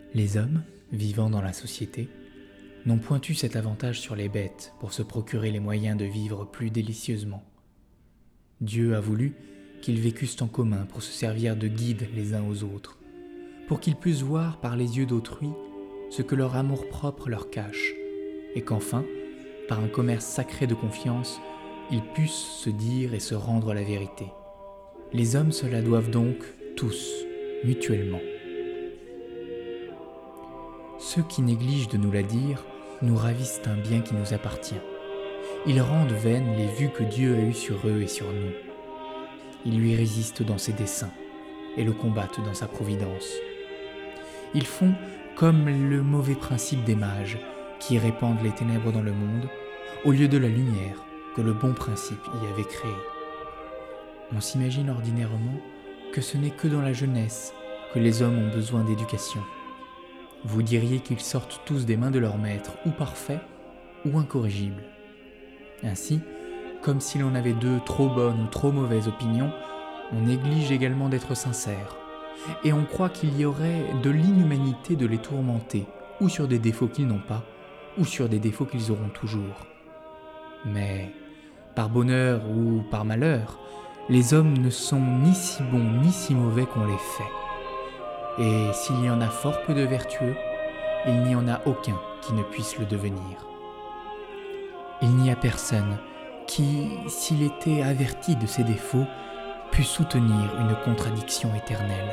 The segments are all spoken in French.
Les hommes, vivant dans la société, n'ont point eu cet avantage sur les bêtes pour se procurer les moyens de vivre plus délicieusement. Dieu a voulu qu'ils vécussent en commun pour se servir de guide les uns aux autres, pour qu'ils puissent voir par les yeux d'autrui ce que leur amour-propre leur cache, et qu'enfin, par un commerce sacré de confiance, ils puissent se dire et se rendre la vérité. Les hommes se la doivent donc tous, mutuellement. Ceux qui négligent de nous la dire nous ravissent un bien qui nous appartient. Ils rendent vaines les vues que Dieu a eues sur eux et sur nous. Ils lui résistent dans ses desseins et le combattent dans sa providence. Ils font comme le mauvais principe des mages qui répandent les ténèbres dans le monde au lieu de la lumière que le bon principe y avait créée. On s'imagine ordinairement que ce n'est que dans la jeunesse que les hommes ont besoin d'éducation. Vous diriez qu'ils sortent tous des mains de leur maître, ou parfaits, ou incorrigibles. Ainsi, comme si l'on avait d'eux trop bonnes ou trop mauvaises opinions, on néglige également d'être sincère, et on croit qu'il y aurait de l'inhumanité de les tourmenter, ou sur des défauts qu'ils n'ont pas, ou sur des défauts qu'ils auront toujours. Mais, par bonheur ou par malheur, les hommes ne sont ni si bons ni si mauvais qu'on les fait. Et s'il y en a fort peu de vertueux, il n'y en a aucun qui ne puisse le devenir. Il n'y a personne qui, s'il était averti de ses défauts, pût soutenir une contradiction éternelle.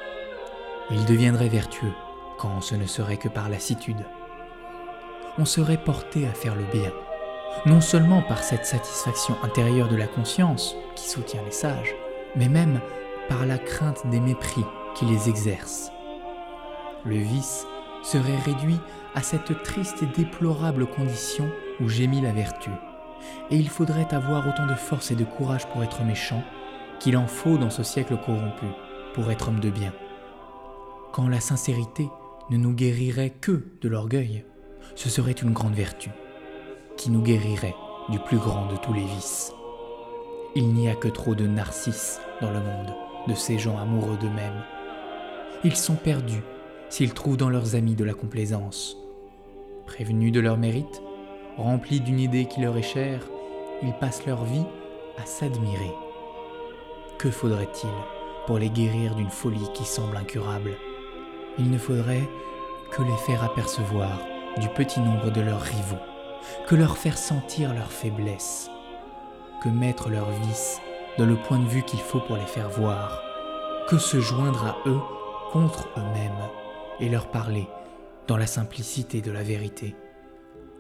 Il deviendrait vertueux quand ce ne serait que par lassitude. On serait porté à faire le bien, non seulement par cette satisfaction intérieure de la conscience qui soutient les sages, mais même par la crainte des mépris qui les exercent. Le vice serait réduit à cette triste et déplorable condition où gémit la vertu, et il faudrait avoir autant de force et de courage pour être méchant qu'il en faut dans ce siècle corrompu pour être homme de bien. Quand la sincérité ne nous guérirait que de l'orgueil, ce serait une grande vertu, qui nous guérirait du plus grand de tous les vices. Il n'y a que trop de narcisses dans le monde, de ces gens amoureux d'eux-mêmes. Ils sont perdus s'ils trouvent dans leurs amis de la complaisance. Prévenus de leur mérite, remplis d'une idée qui leur est chère, ils passent leur vie à s'admirer. Que faudrait-il pour les guérir d'une folie qui semble incurable ? Il ne faudrait que les faire apercevoir du petit nombre de leurs rivaux, que leur faire sentir leur faiblesse, que mettre leurs vices dans le point de vue qu'il faut pour les faire voir, que se joindre à eux contre eux-mêmes et leur parler dans la simplicité de la vérité. Quoi ?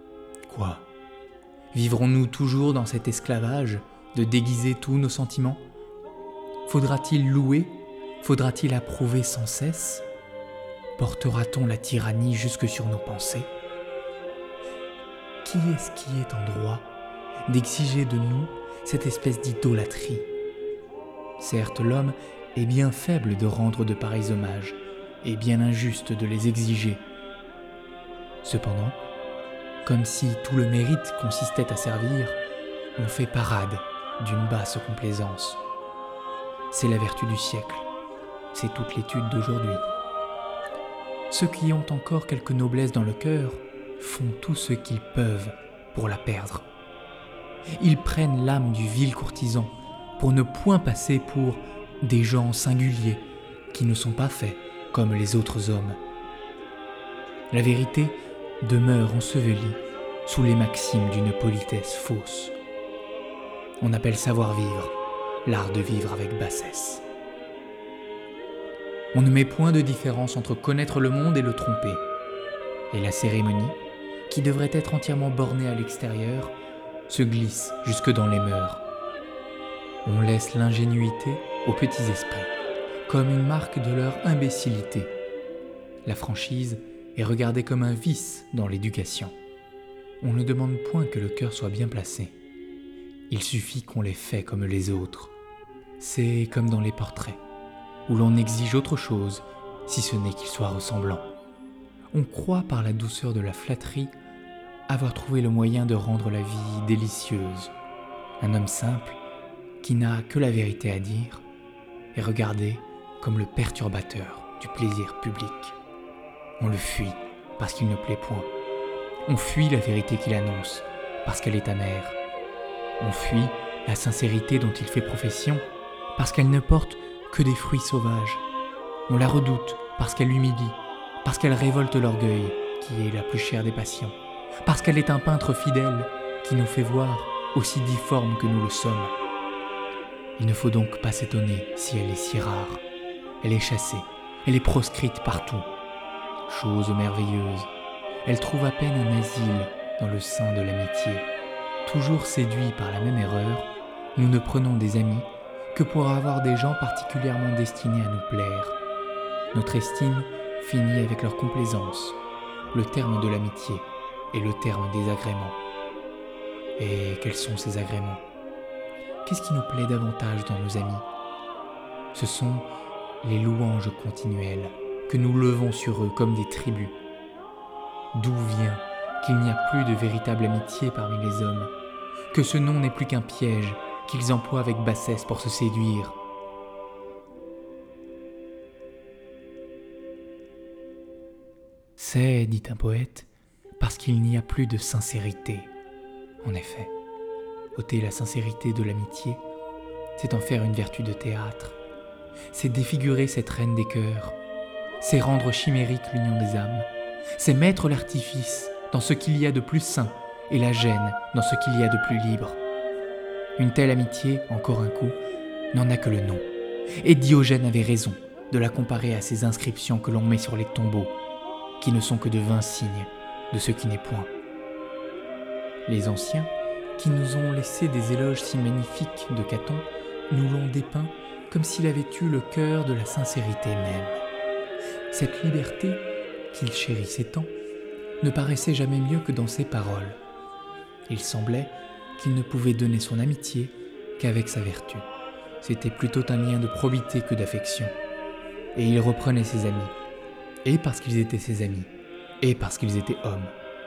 Vivrons-nous toujours dans cet esclavage de déguiser tous nos sentiments ? Faudra-t-il louer ? Faudra-t-il approuver sans cesse ? Portera-t-on la tyrannie jusque sur nos pensées ? Qui est-ce qui est en droit d'exiger de nous cette espèce d'idolâtrie ? Certes, l'homme est bien faible de rendre de pareils hommages, et bien injuste de les exiger. Cependant, comme si tout le mérite consistait à servir, on fait parade d'une basse complaisance. C'est la vertu du siècle, c'est toute l'étude d'aujourd'hui. Ceux qui ont encore quelque noblesse dans le cœur font tout ce qu'ils peuvent pour la perdre. Ils prennent l'âme du vil courtisan pour ne point passer pour des gens singuliers qui ne sont pas faits comme les autres hommes. La vérité demeure ensevelie sous les maximes d'une politesse fausse. On appelle savoir-vivre l'art de vivre avec bassesse. On ne met point de différence entre connaître le monde et le tromper. Et la cérémonie, qui devrait être entièrement bornée à l'extérieur, se glisse jusque dans les mœurs. On laisse l'ingénuité aux petits esprits, comme une marque de leur imbécilité. La franchise est regardée comme un vice dans l'éducation. On ne demande point que le cœur soit bien placé. Il suffit qu'on les fait comme les autres. C'est comme dans les portraits, où l'on exige autre chose, si ce n'est qu'ils soient ressemblants. On croit par la douceur de la flatterie avoir trouvé le moyen de rendre la vie délicieuse. Un homme simple, qui n'a que la vérité à dire, est regardé comme le perturbateur du plaisir public. On le fuit parce qu'il ne plaît point. On fuit la vérité qu'il annonce parce qu'elle est amère. On fuit la sincérité dont il fait profession parce qu'elle ne porte que des fruits sauvages. On la redoute parce qu'elle humilie, parce qu'elle révolte l'orgueil qui est la plus chère des passions, parce qu'elle est un peintre fidèle qui nous fait voir aussi difforme que nous le sommes. Il ne faut donc pas s'étonner si elle est si rare. Elle est chassée, elle est proscrite partout. Chose merveilleuse, elle trouve à peine un asile dans le sein de l'amitié. Toujours séduits par la même erreur, nous ne prenons des amis que pour avoir des gens particulièrement destinés à nous plaire. Notre estime finit avec leur complaisance, le terme de l'amitié est le terme des agréments. Et quels sont ces agréments ? Qu'est-ce qui nous plaît davantage dans nos amis ? Ce sont les louanges continuelles que nous levons sur eux comme des tribus. D'où vient qu'il n'y a plus de véritable amitié parmi les hommes, que ce nom n'est plus qu'un piège qu'ils emploient avec bassesse pour se séduire. C'est, dit un poète, parce qu'il n'y a plus de sincérité. En effet, ôter la sincérité de l'amitié, c'est en faire une vertu de théâtre. C'est défigurer cette reine des cœurs. C'est rendre chimérique l'union des âmes. C'est mettre l'artifice dans ce qu'il y a de plus saint et la gêne dans ce qu'il y a de plus libre. Une telle amitié, encore un coup, n'en a que le nom. Et Diogène avait raison de la comparer à ces inscriptions que l'on met sur les tombeaux, qui ne sont que de vains signes de ce qui n'est point. Les anciens, qui nous ont laissé des éloges si magnifiques de Caton, nous l'ont dépeint comme s'il avait eu le cœur de la sincérité même. Cette liberté, qu'il chérissait tant, ne paraissait jamais mieux que dans ses paroles. Il semblait qu'il ne pouvait donner son amitié qu'avec sa vertu. C'était plutôt un lien de probité que d'affection. Et il reprenait ses amis, et parce qu'ils étaient ses amis, et parce qu'ils étaient hommes.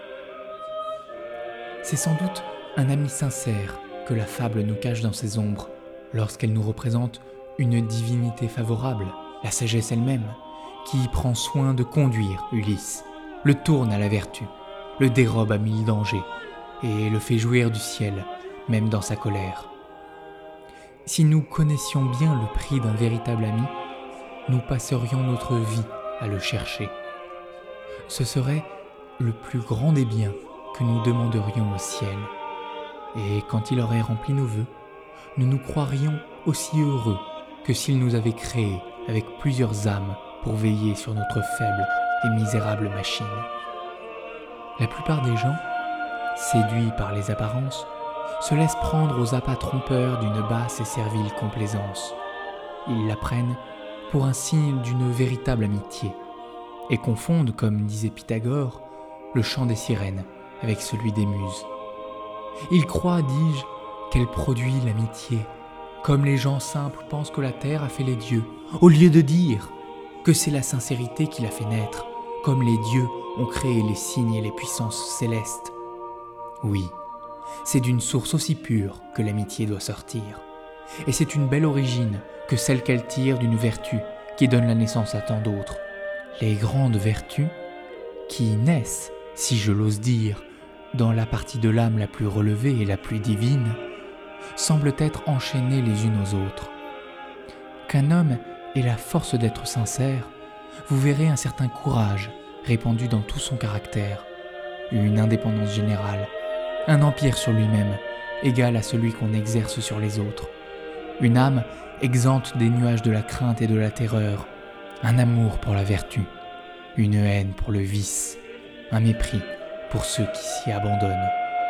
C'est sans doute un ami sincère que la fable nous cache dans ses ombres, lorsqu'elle nous représente une divinité favorable, la sagesse elle-même, qui prend soin de conduire Ulysse, le tourne à la vertu, le dérobe à 1000 dangers, et le fait jouir du ciel, même dans sa colère. Si nous connaissions bien le prix d'un véritable ami, nous passerions notre vie à le chercher. Ce serait le plus grand des biens que nous demanderions au ciel. Et quand il aurait rempli nos vœux, nous nous croirions aussi heureux que s'il nous avait créés avec plusieurs âmes pour veiller sur notre faible et misérable machine. La plupart des gens, séduits par les apparences, se laissent prendre aux appâts trompeurs d'une basse et servile complaisance. Ils la prennent pour un signe d'une véritable amitié et confondent, comme disait Pythagore, le chant des sirènes avec celui des muses. Ils croient, dis-je, qu'elle produit l'amitié, comme les gens simples pensent que la terre a fait les dieux, au lieu de dire que c'est la sincérité qui l'a fait naître, comme les dieux ont créé les signes et les puissances célestes. Oui, c'est d'une source aussi pure que l'amitié doit sortir, et c'est une belle origine que celle qu'elle tire d'une vertu qui donne la naissance à tant d'autres. Les grandes vertus, qui naissent, si je l'ose dire, dans la partie de l'âme la plus relevée et la plus divine, semblent être enchaînées les unes aux autres. Qu'un homme ait la force d'être sincère, vous verrez un certain courage répandu dans tout son caractère, une indépendance générale, un empire sur lui-même, égal à celui qu'on exerce sur les autres, une âme exempte des nuages de la crainte et de la terreur, un amour pour la vertu, une haine pour le vice, un mépris pour ceux qui s'y abandonnent.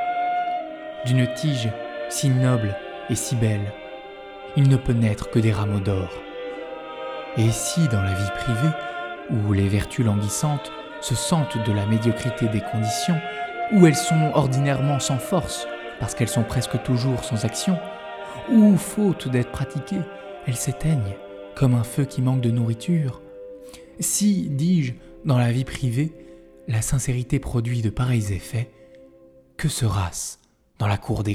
D'une tige si noble et si belle, il ne peut naître que des rameaux d'or. Et si dans la vie privée, où les vertus languissantes se sentent de la médiocrité des conditions, où elles sont ordinairement sans force, parce qu'elles sont presque toujours sans action, ou, faute d'être pratiquées, elles s'éteignent, comme un feu qui manque de nourriture. Si, dis-je, dans la vie privée, la sincérité produit de pareils effets, que sera-ce dans la cour des grands ?